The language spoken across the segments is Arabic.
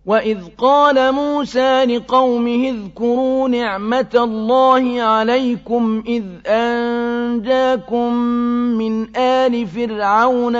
وَإِذْ قَالَ مُوسَىٰ لِقَوْمِهِ اذْكُرُوا نِعْمَةَ اللَّهِ عَلَيْكُمْ إِذْ أَنجَاكُم مِّنْ آلِ فِرْعَوْنَ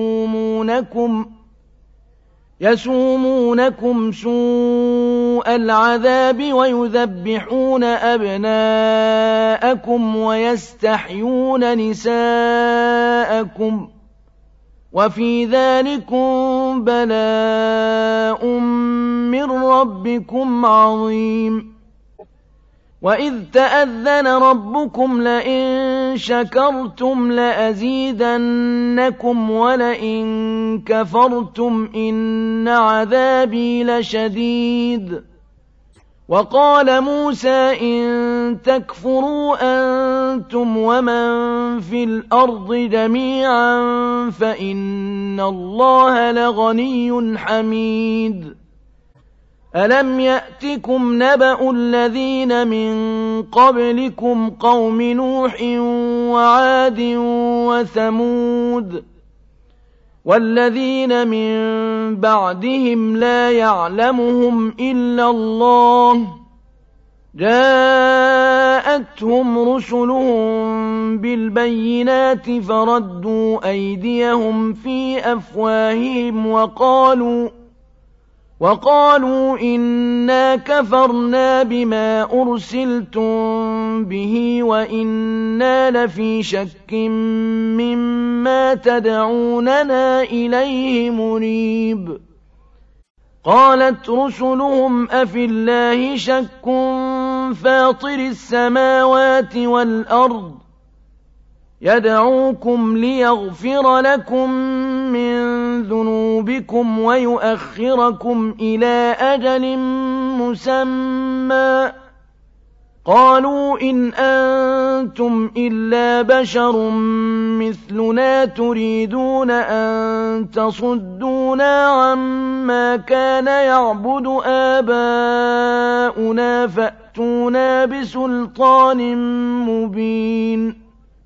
يَسُومُونَكُمْ سُوءَ الْعَذَابِ وَيُذَبِّحُونَ أَبْنَاءَكُمْ وَيَسْتَحْيُونَ نِسَاءَكُمْ ۚ وَفِي ذَٰلِكُم بَلَاءٌ مِّن رَّبِّكُمْ عَظِيمٌ. وَإِذْ تَأَذَّنَ رَبُّكُمْ لَئِن شَكَرْتُمْ لَأَزِيدَنَّكُمْ وَلَئِن كَفَرْتُمْ إِنَّ عَذَابِي لَشَدِيدٌ. وَقَالَ مُوسَىٰ إِن تَكْفُرُوا أَنتُمْ وَمَن فِي الْأَرْضِ جَمِيعًا فَإِنَّ اللَّهَ لَغَنِيٌّ حَمِيدٌ. أَلَمْ يَأْتِكُمْ نَبَأُ الَّذِينَ مِن قَبْلِكُمْ قَوْمِ نُوحٍ وَعَادٍ وَثَمُودَ وَالَّذِينَ مِن بَعْدِهِمْ لَا يَعْلَمُهُمْ إِلَّا اللَّهُ جَاءَتْهُمْ رُسُلُهُم بِالْبَيِّنَاتِ فَرَدُّوا أَيْدِيَهُمْ فِي أَفْوَاهِهِمْ وَقَالُوا إِنَّا كَفَرْنَا بِمَا أُرْسِلْتُم بِهِ وَإِنَّا لَفِي شَكٍّ مِّمَّا تَدْعُونَنَا إِلَيْهِ مُرِيبٍ. قَالَتْ رُسُلُهُمْ أَفِي اللَّهِ شَكٌّ فَاطِرِ السَّمَاوَاتِ وَالْأَرْضِ يَدْعُوكُمْ لِيَغْفِرَ لَكُم مِّن ذُنُوبِكُمْ وَيُؤَخِّرَكُمْ إِلَىٰ أَجَلٍ مُّسَمًّى ۚ قَالُوا إِنْ أَنتُمْ إِلَّا بَشَرٌ مِّثْلُنَا تُرِيدُونَ أَن تَصُدُّونَا عَمَّا كَانَ يَعْبُدُ آبَاؤُنَا فَأْتُونَا بِسُلْطَانٍ مُّبِينٍ.